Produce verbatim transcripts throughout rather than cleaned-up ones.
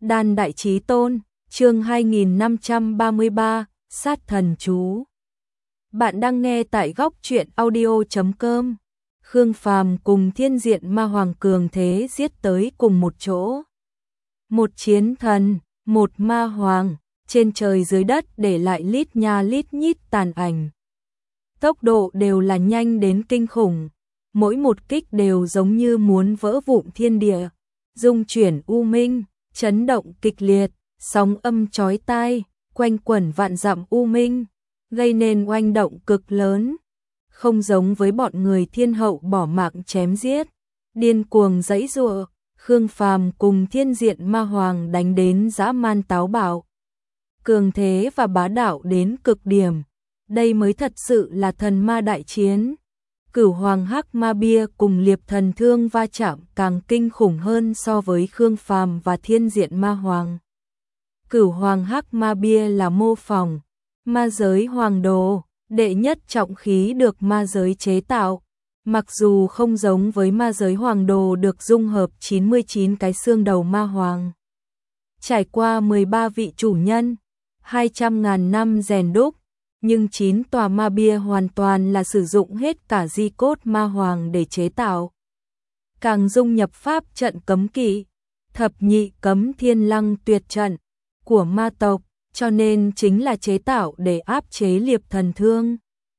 Đan Đại Chí Tôn, chương hai nghìn năm trăm ba mươi ba, Sát Thần Chú. Bạn đang nghe tại góc truyện audio chấm com. Khương Phàm cùng Thiên Diện Ma Hoàng cường thế giết tới cùng một chỗ. Một chiến thần, một ma hoàng, trên trời dưới đất để lại lít nha lít nhít tàn ảnh. Tốc độ đều là nhanh đến kinh khủng, mỗi một kích đều giống như muốn vỡ vụn thiên địa, rung chuyển u minh, chấn động kịch liệt, sóng âm chói tai, quanh quẩn vạn dặm u minh, gây nên oanh động cực lớn. Không giống với bọn người Thiên Hậu bỏ mạng chém giết, điên cuồng giãy giụa, Khương Phàm cùng Thiên Diện Ma Hoàng đánh đến dã man táo bạo, cường thế và bá đạo đến cực điểm. Đây mới thật sự là thần ma đại chiến. Cửu Hoàng Hắc Ma Bia cùng Liệp Thần Thương va chạm càng kinh khủng hơn so với Khương Phàm và Thiên Diện Ma Hoàng. Cửu Hoàng Hắc Ma Bia là mô phỏng ma giới hoàng đồ, đệ nhất trọng khí được ma giới chế tạo. Mặc dù không giống với ma giới hoàng đồ được dung hợp chín mươi chín cái xương đầu ma hoàng, trải qua mười ba vị chủ nhân, hai trăm ngàn năm rèn đúc, nhưng chín tòa ma bia hoàn toàn là sử dụng hết cả di cốt ma hoàng để chế tạo. Càng dung nhập pháp trận cấm kỵ, thập nhị cấm thiên lăng tuyệt trận của ma tộc, cho nên chính là chế tạo để áp chế Liệp Thần Thương.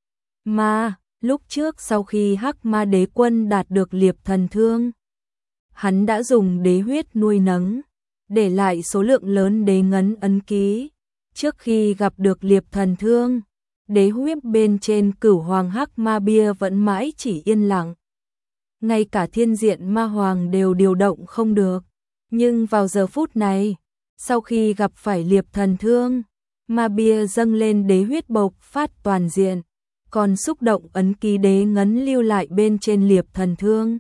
Mà, lúc trước sau khi Hắc Ma Đế Quân đạt được Liệp Thần Thương, hắn đã dùng đế huyết nuôi nấng, để lại số lượng lớn đế ngấn ấn ký. Trước khi gặp được Liệp Thần Thương, đế huyết bên trên Cửu Hoàng Hắc Ma Bia vẫn mãi chỉ yên lặng. Ngay cả Thiên Diện Ma Hoàng đều điều động không được. Nhưng vào giờ phút này, sau khi gặp phải Liệp Thần Thương, ma bia dâng lên đế huyết bộc phát toàn diện, còn xúc động ấn ký đế ngấn lưu lại bên trên Liệp Thần Thương.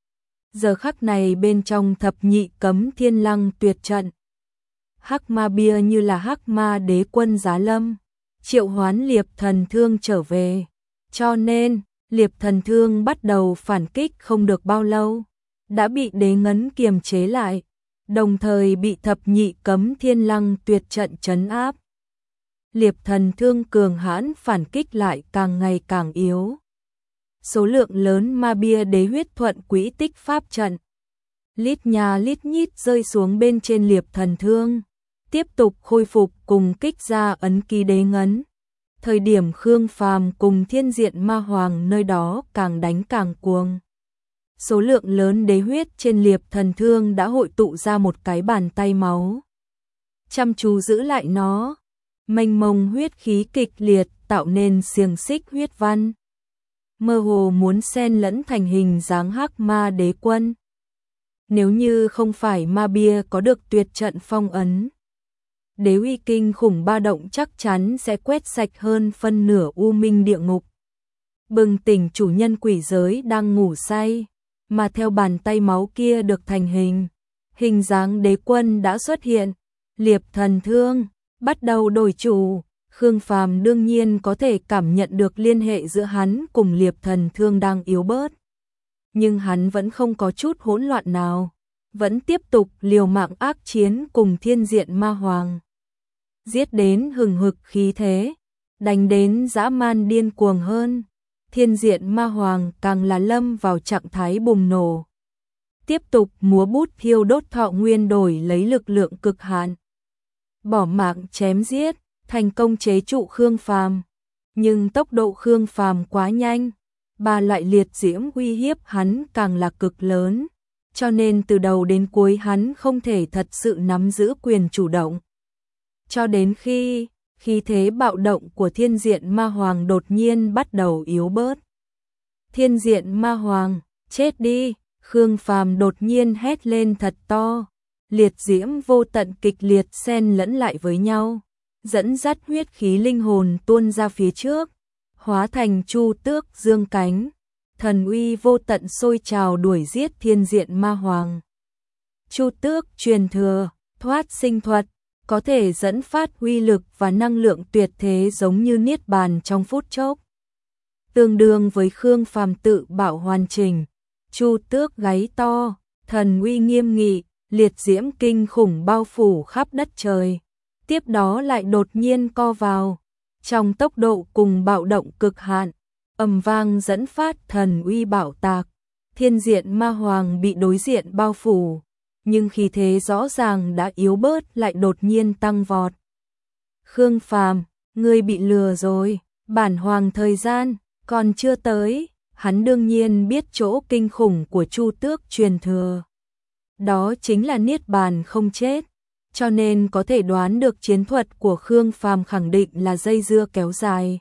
Giờ khắc này bên trong thập nhị cấm thiên lăng tuyệt trận, Hắc Ma Bia như là Hắc Ma Đế Quân giá lâm, triệu hoán Liệp Thần Thương trở về. Cho nên, Liệp Thần Thương bắt đầu phản kích không được bao lâu, đã bị đế ngấn kiềm chế lại, đồng thời bị thập nhị cấm thiên lăng tuyệt trận trấn áp. Liệp Thần Thương cường hãn phản kích lại càng ngày càng yếu. Số lượng lớn ma bia đế huyết thuận quỹ tích pháp trận, lít nha lít nhít rơi xuống bên trên Liệp Thần Thương, tiếp tục khôi phục cùng kích ra ấn ký đế ngấn. Thời điểm Khương Phàm cùng Thiên Diện Ma Hoàng nơi đó càng đánh càng cuồng. Số lượng lớn đế huyết trên Liệp Thần Thương đã hội tụ ra một cái bàn tay máu. Chăm chú giữ lại nó, mênh mông huyết khí kịch liệt tạo nên xiềng xích huyết văn, mơ hồ muốn xen lẫn thành hình dáng Hắc Ma Đế Quân. Nếu như không phải ma bia có được tuyệt trận phong ấn, đế uy kinh khủng ba động chắc chắn sẽ quét sạch hơn phân nửa u minh địa ngục, bừng tỉnh chủ nhân quỷ giới đang ngủ say. Mà theo bàn tay máu kia được thành hình, hình dáng đế quân đã xuất hiện. Liệp Thần Thương bắt đầu đổi chủ. Khương Phàm đương nhiên có thể cảm nhận được liên hệ giữa hắn cùng Liệp Thần Thương đang yếu bớt, nhưng hắn vẫn không có chút hỗn loạn nào, vẫn tiếp tục liều mạng ác chiến cùng Thiên Diện Ma Hoàng, giết đến hừng hực khí thế, đánh đến dã man điên cuồng hơn. Thiên Diện Ma Hoàng càng là lâm vào trạng thái bùng nổ, tiếp tục múa bút thiêu đốt thọ nguyên đổi lấy lực lượng cực hạn, bỏ mạng chém giết, thành công chế trụ Khương Phàm. Nhưng tốc độ Khương Phàm quá nhanh, ba loại liệt diễm uy hiếp hắn càng là cực lớn, cho nên từ đầu đến cuối hắn không thể thật sự nắm giữ quyền chủ động. Cho đến khi khí thế bạo động của Thiên Diện Ma Hoàng đột nhiên bắt đầu yếu bớt. Thiên Diện Ma Hoàng, chết đi! Khương Phàm đột nhiên hét lên thật to, liệt diễm vô tận kịch liệt xen lẫn lại với nhau, dẫn dắt huyết khí linh hồn tuôn ra phía trước, hóa thành chu tước dương cánh, thần uy vô tận sôi trào đuổi giết Thiên Diện Ma Hoàng. Chu tước truyền thừa, thoát sinh thuật, có thể dẫn phát uy lực và năng lượng tuyệt thế giống như niết bàn trong phút chốc. Tương đương với Khương Phàm tự bảo hoàn chỉnh, chu tước gáy to, thần uy nghiêm nghị, liệt diễm kinh khủng bao phủ khắp đất trời, tiếp đó lại đột nhiên co vào, trong tốc độ cùng bạo động cực hạn, ầm vang dẫn phát thần uy bạo tạc, thiên diện ma hoàng bị đối diện bao phủ, nhưng khí thế rõ ràng đã yếu bớt lại đột nhiên tăng vọt. Khương Phàm, ngươi bị lừa rồi, bản hoàng thời gian còn chưa tới, hắn đương nhiên biết chỗ kinh khủng của Chu Tước truyền thừa. Đó chính là niết bàn không chết, cho nên có thể đoán được chiến thuật của Khương Phàm khẳng định là dây dưa kéo dài.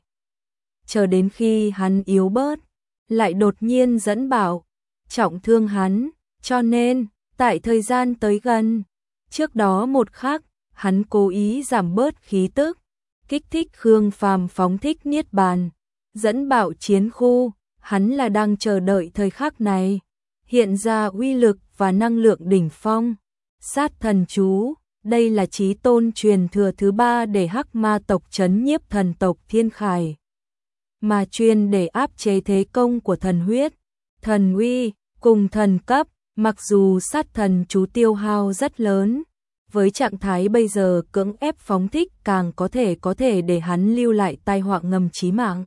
Chờ đến khi hắn yếu bớt, lại đột nhiên dẫn bảo, trọng thương hắn, cho nên, tại thời gian tới gần, trước đó một khắc, hắn cố ý giảm bớt khí tức, kích thích Khương Phàm phóng thích niết bàn, dẫn bảo chiến khu, hắn là đang chờ đợi thời khắc này, hiện ra uy lực và năng lượng đỉnh phong. Sát thần chú, đây là chí tôn truyền thừa thứ ba để hắc ma tộc trấn nhiếp thần tộc Thiên Khải, mà chuyên để áp chế thế công của thần huyết, thần uy, cùng thần cấp, mặc dù sát thần chú tiêu hao rất lớn, với trạng thái bây giờ cưỡng ép phóng thích càng có thể có thể để hắn lưu lại tai họa ngầm chí mạng.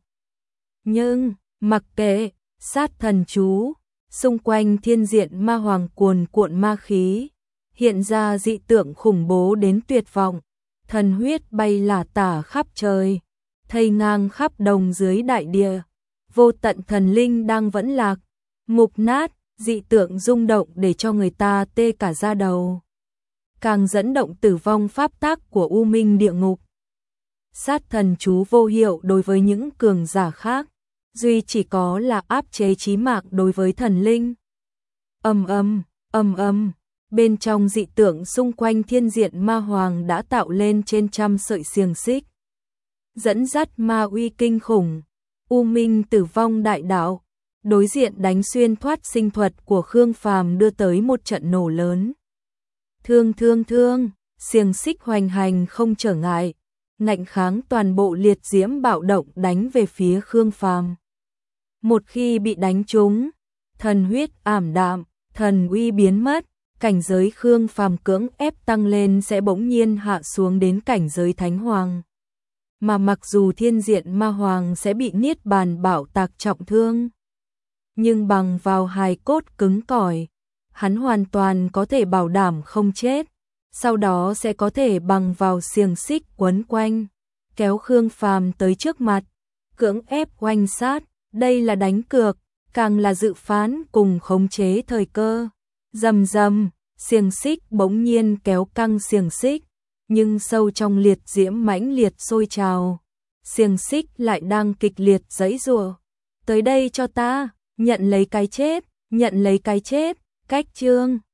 Nhưng, mặc kệ, sát thần chú, xung quanh thiên diện ma hoàng cuồn cuộn ma khí, hiện ra dị tượng khủng bố đến tuyệt vọng, thần huyết bay lả tả khắp trời, thây ngang khắp đồng dưới đại địa, vô tận thần linh đang vẫn lạc, mục nát, dị tượng rung động để cho người ta tê cả da đầu. Càng dẫn động tử vong pháp tắc của U Minh địa ngục. Sát thần chú vô hiệu đối với những cường giả khác, duy chỉ có là áp chế chí mạng đối với thần linh. Ầm ầm, ầm ầm, bên trong dị tượng xung quanh thiên diện ma hoàng đã tạo lên trên trăm sợi xiềng xích, dẫn dắt ma uy kinh khủng, U Minh tử vong đại đạo, đối diện đánh xuyên thoát sinh thuật của Khương Phàm đưa tới một trận nổ lớn. Thương thương thương, xiềng xích hoành hành không trở ngại, ngạnh kháng toàn bộ liệt diễm bạo động đánh về phía Khương Phàm. Một khi bị đánh trúng, thần huyết ảm đạm, thần uy biến mất, cảnh giới Khương Phàm cưỡng ép tăng lên sẽ bỗng nhiên hạ xuống đến cảnh giới thánh hoàng. Mà mặc dù thiên diện ma hoàng sẽ bị niết bàn bạo tạc trọng thương, nhưng bằng vào hài cốt cứng cỏi, hắn hoàn toàn có thể bảo đảm không chết, sau đó sẽ có thể bằng vào xiềng xích quấn quanh, kéo Khương Phàm tới trước mặt, cưỡng ép oanh sát, đây là đánh cược, càng là dự phán cùng khống chế thời cơ. Rầm rầm, xiềng xích bỗng nhiên kéo căng xiềng xích, nhưng sâu trong liệt diễm mãnh liệt sôi trào, xiềng xích lại đang kịch liệt giãy giụa. Tới đây cho ta, nhận lấy cái chết, nhận lấy cái chết, cách chương